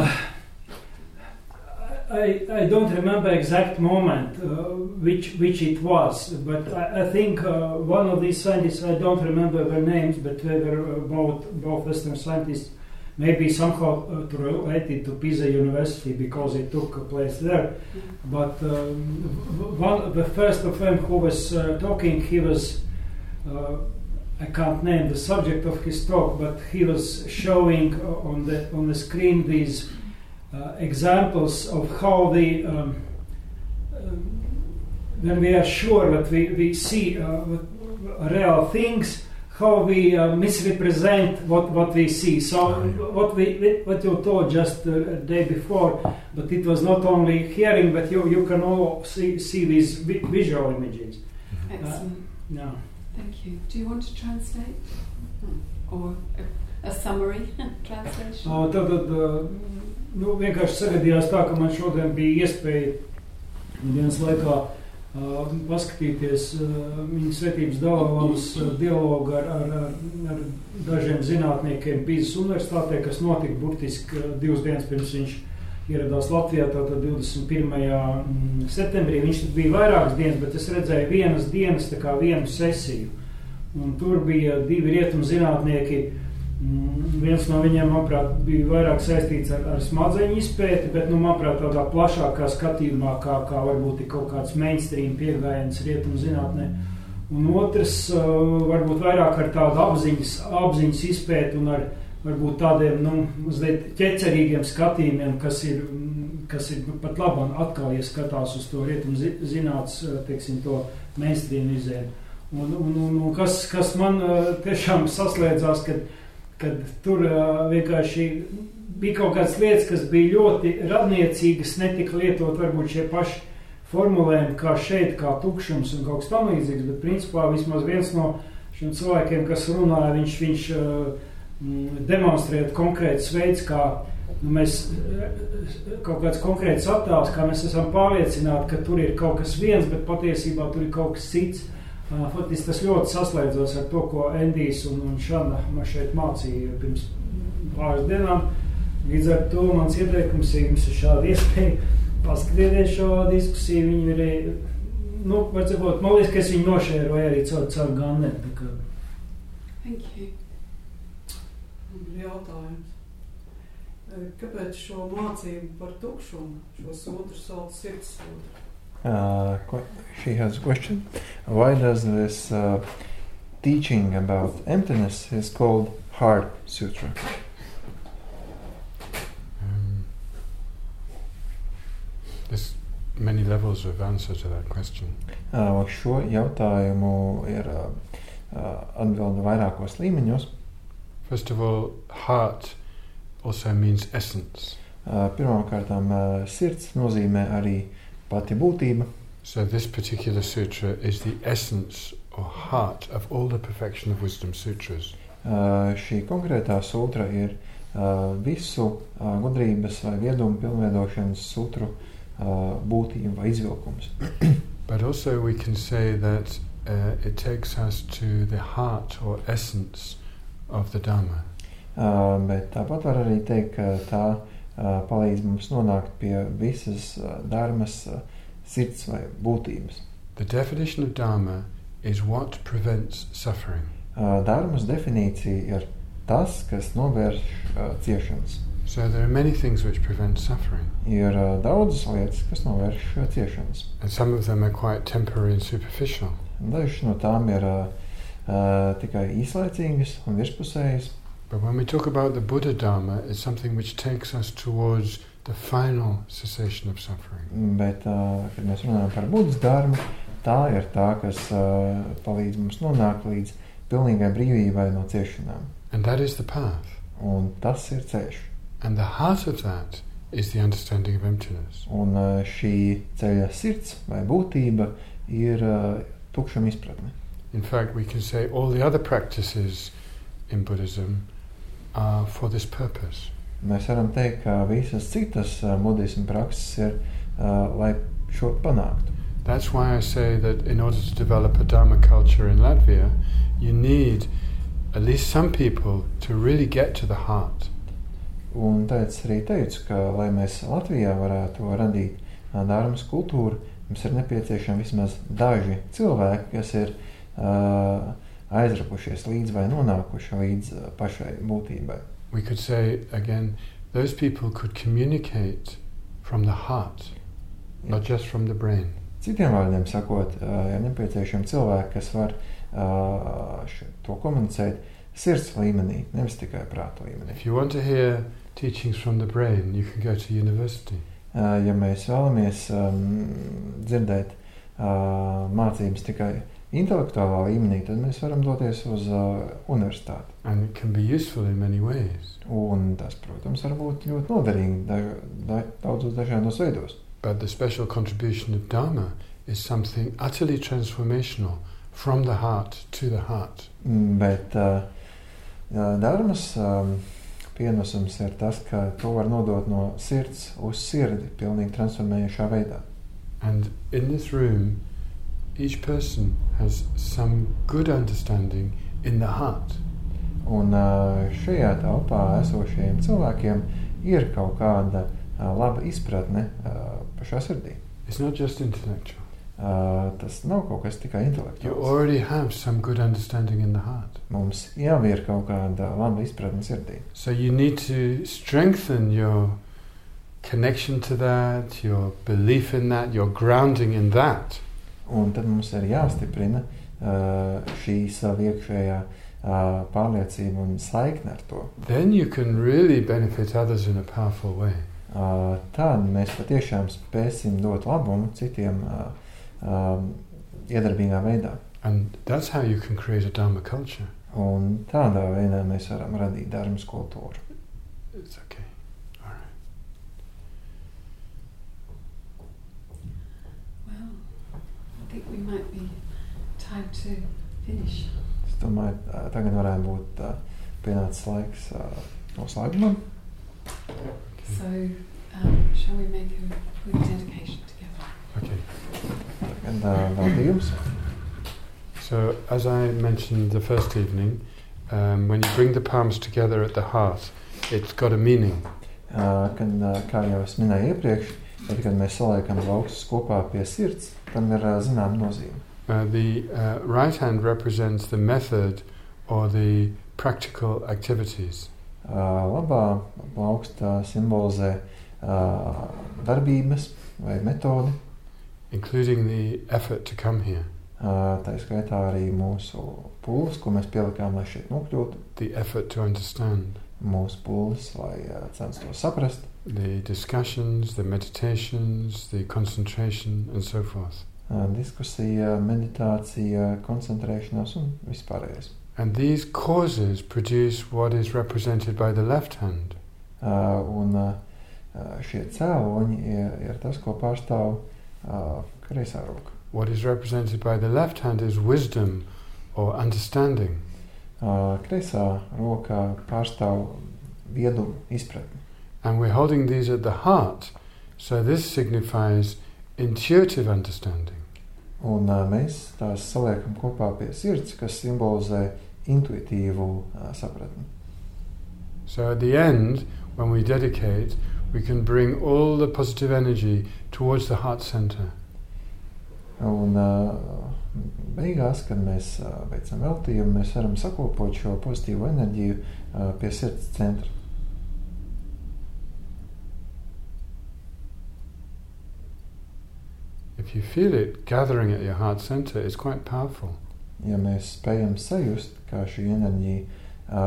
I don't remember exact moment which it was, but I think one of these scientists, I don't remember their names, but they were both Western scientists, maybe somehow related to Pisa University because it took place there. But the first of them who was talking, he was I can't name the subject of his talk, but he was showing on the screen these examples of how when we are sure that we see real things, how we misrepresent what we see. So what you told just the day before, but it was not only hearing, but you can all see these visual images. Excellent. Yeah. Thank you. Do you want to translate? Or a summary translation? Vienkārši sagadījās tā, ka man šodien bija iespēja dienas laikā paskatīties viņa svētības Dalailamas dialogu ar dažiem zinātniekiem Pīzes universitātē, kas notika burtiski 2 dienas pirms viņš ieradās Latvijā, tātad 21. septembrī. Viņš bija vairākas dienas, bet es redzēju vienas dienas, tā kā vienu sesiju. Un tur bija 2 rietumu zinātnieki. Viens no viņiem, manuprāt, bija vairāk saistīts ar smadzeņu izpēti, bet, manuprāt, tādā plašākā skatījumā, kā varbūt ir kaut kāds mainstream pieejams rietumu zinātnē. Un otrs, varbūt vairāk ar tādu apziņas izpēti un ar varbūt tādiem, mazliet ķecerīgiem skatījumiem, kas ir pat labam atkal, ja skatās uz to rietumu zinātnes, teiksim, to mainstream izēju. Un kas man tiešām saslēdzās, kad tur vienkārši bija kaut kādas lietas, kas bija ļoti radniecīgas, netika lietot varbūt šie paši formulējumi, kā šeit, kā tukšums un kaut kas tam līdzīgs, bet principā vismaz viens no šiem cilvēkiem, kas runāja, viņš demonstrēt konkrēts veids, kā mēs kaut kāds konkrēts attēls, kā mēs esam pārliecināti, ka tur ir kaut kas viens, bet patiesībā tur ir kaut kas cits. Faktiski tas ļoti saslēdzos ar to, ko Endijs un Šana man šeit mācīja pirms pāris dienām. Līdz ar to mans ieteikums ir, jums ir šāda iespēja paskatieties šo diskusiju. Viņi ir, varbūt, man liekas, ka es viņu nošēroju arī caur Ganneri. Thank you. Jautājums. Kāpēc šo mācību par tukšumu, šo sūtru sauc sirds sūtru? She has a question. Why does this teaching about emptiness is called Heart Sutra? There's many levels of answer to that question. Šo jautājumu ir atbilde vairākos līmeņos. First of all, heart also means essence. Pirmkārtām, sirds nozīmē arī pati būtība. So this particular sutra is the essence or heart of all the Perfection of Wisdom sutras. Šī konkrētā sutra ir visu gudrības vai viedumu pilnveidošanas sutru būtība vai izvilkums. But also we can say that it takes us to the heart or essence of the Dhamma. Bet tāpat var arī teikt, ka tā palīdz mums nonākt pie visas dharmas sirds vai būtības. The definition of Dharma is what prevents suffering. Dharmas definīcija ir tas, kas novērš ciešanas. So there are many things which prevent suffering. Ir daudzas lietas, kas novērš ciešanas. And some of them are quite temporary and superficial. Dažas no tām ir tikai īslaicīgas un virspusējas. But when we talk about the Buddha Dharma, it's something which takes us towards the final cessation of suffering. Bet, kad mēs runājam par Buddhas dharmu, tā ir tā, kas palīdz mums nonākt līdz pilnīgai brīvībai no ciešanām. And that is the path. Un tas ir ceļš. And the heart of that is the understanding of emptiness. Un šī ceļa sirds vai būtība ir tukšuma izpratne. In fact, we can say all the other practices in Buddhism are for this purpose. Mēs varam teikt, ka visas citas budisma prakses ir, lai šo panāktu. That's why I say that in order to develop a Dharma culture in Latvia, you need at least some people to really get to the heart. Un tāpēc arī teicu, ka, lai mēs Latvijā varētu radīt dharmas kultūru, mums ir nepieciešami vismaz daži cilvēki, kas ir aizrapušies līdz vai nonākuši līdz pašai būtībai. We could say again, those people could communicate from the heart, not just from the brain. Citiem vārdiem sakot, ir nepieciešami cilvēki, kas var to komunicēt sirds līmenī, nevis tikai prāta līmenī. If you want to hear teachings from the brain, you can go to university. Ja mēs vēlamies dzirdēt mācības tikai intelektuālā līmenī, tad mēs varam doties uz universitāti. And it can be useful in many ways. Un tas, protams, var būt ļoti noderīgi daudzos dažādos veidos. But the special contribution of Dharma is something utterly transformational from the heart to the heart. Bet dharmas pienesums ir tas, ka to var nodot no sirds uz sirdi, pilnīgi transformējušā veidā. And in this room, each person has some good understanding in the heart. Un šajā telpā esošajiem cilvēkiem ir kaut kāda laba izpratne pašā sirdī. It's not just intellectual. Tas nav kaut kas tikai You intelektuāls. already have some good understanding in the heart. Mums jau ir kaut kāda laba izpratne sirdī. So you need to strengthen your connection to that, your belief in that, your grounding in that. Un tad mums ir jāstiprina šī sava iekšējā pārliecība un saikne ar to. Then you can really benefit others in a powerful way. Tad mēs patiešām spēsim dot labumu citiem iedarbīgā veidā. And that's how you can create a Dharma culture. Un tādā veidā mēs varam radīt dharmas kultūru. It's okay. All right. Well, I think we might be time to finish. Es domāju, tagad varētu būt pienācis laiks noslēgumam. So, shall we make a quick dedication together? Okay. Tagad veltījums. So, as I mentioned the first evening, when you bring the palms together at the heart, it's got a meaning. Kā jau es minēju iepriekš, tad, kad mēs saliekam laukstus kopā pie sirds, tam ir zināma nozīme. The right hand represents the method or the practical activities. Labā plauksta simbolizē darbības vai metodi, including the effort to come here, tā skaitā arī mūsu pūles, ko mēs pielikām, lai šeit nokļūtu, the effort to understand, mūsu pūles, lai censtos saprast, the discussions, the meditations, the concentration, and so forth. Diskusija, meditācija, koncentrēšanās un vispārējais. And these causes produce what is represented by the left hand. Un šie cēloņi ir tas, ko pārstāv kreisā roka. What is represented by the left hand is wisdom or understanding. Kreisā roka pārstāv viedumu, izpratni. And we're holding these at the heart, so this signifies intuitive understanding. Un mēs tās saliekam kopā pie sirds, kas simbolizē intuitīvu sapratni. So at the end, when we dedicate, we can bring all the positive energy towards the heart center. Un beigās, kad mēs veicam veltījumu, mēs varam sakopot šo pozitīvo enerģiju pie sirds centra. If you feel it gathering at your heart center, it's quite powerful. Ja mēs spējam sajust, kā šī enerģija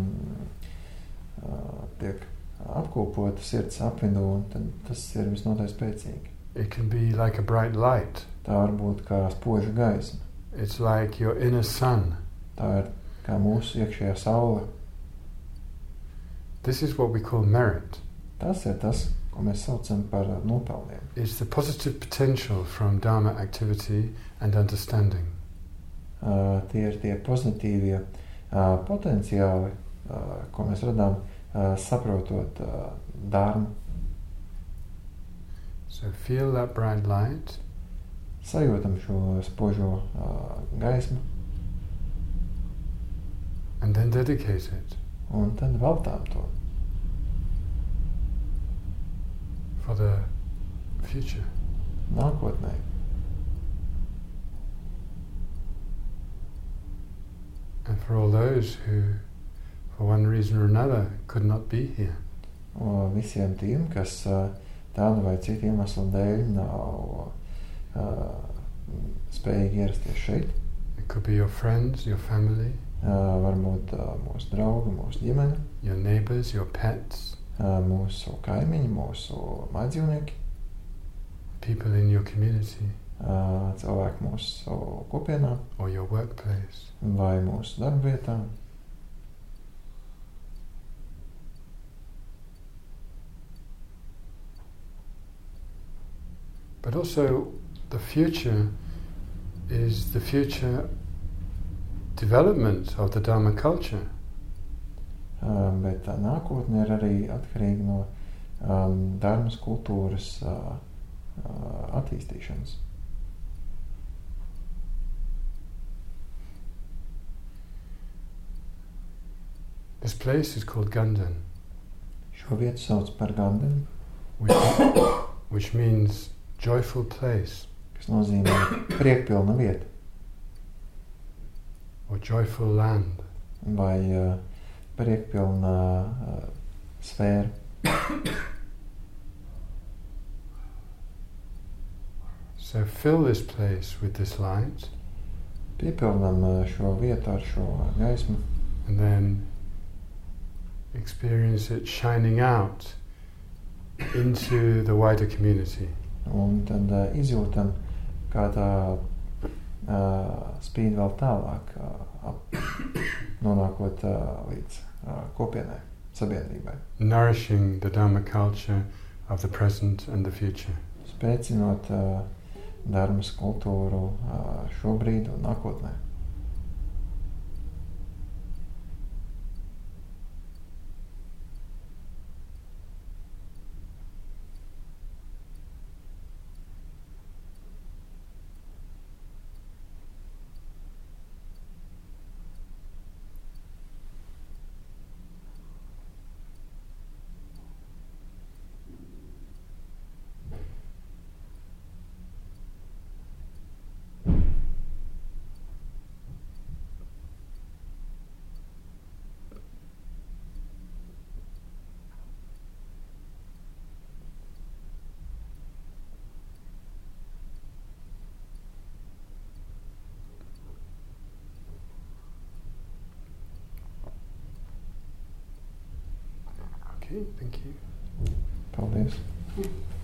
tiek apkopota sirds apvidū, tad tas ir visnotaļ spēcīgi. It can be like a bright light. Tā var būt kā spoža gaisma. It's like your inner sun. Tā ir kā mūsu iekšējā saule. This is what we call merit. Tas ir tas, ko mēs saucam par nopelniem. It's the positive potential from Dharma activity and understanding. Tie ir tie pozitīvie potenciāli, ko mēs radām, saprotot dharmu. So feel that bright light. Sajūtam šo spožo gaismu. And then dedicate it. Un tad veltām to. For the future. Nākotnē. And for all those who, for one reason or another, could not be here. Visiem tiem, kas tādu vai citu iemeslu dēļ nav spējīgi ierasties šeit. It could be your friends, your family, Varbūt mūsu draugi, mūsu ģimene, your neighbors, your pets, mūsu kaimiņi, mūsu mājdzīvnieki, people in your community cilvēki mūsu kopienā or your workplace. vai mūsu darba vietā. But also the future is the future development of the Dharma culture. Bet tā nākotne ir arī atkarīga no dharmas kultūras attīstīšanas. This place is called Gandan, Šo vietu sauc par Gandanu, which means joyful place kas nozīmē priekpilna vieta or joyful land. vai priekpilna sfēra. So fill this place with this light Piepildam šo vietu ar šo gaismu and then experience it shining out into the wider community. un tad izjūtam, kā tā spīd vēl tālāk, nonākot līdz kopienai, sabiedrībai. Nourishing the Dharma culture of the present and the future. Spēcinot dharmas kultūru šobrīd un nākotnē. Okay, thank you. Paldies!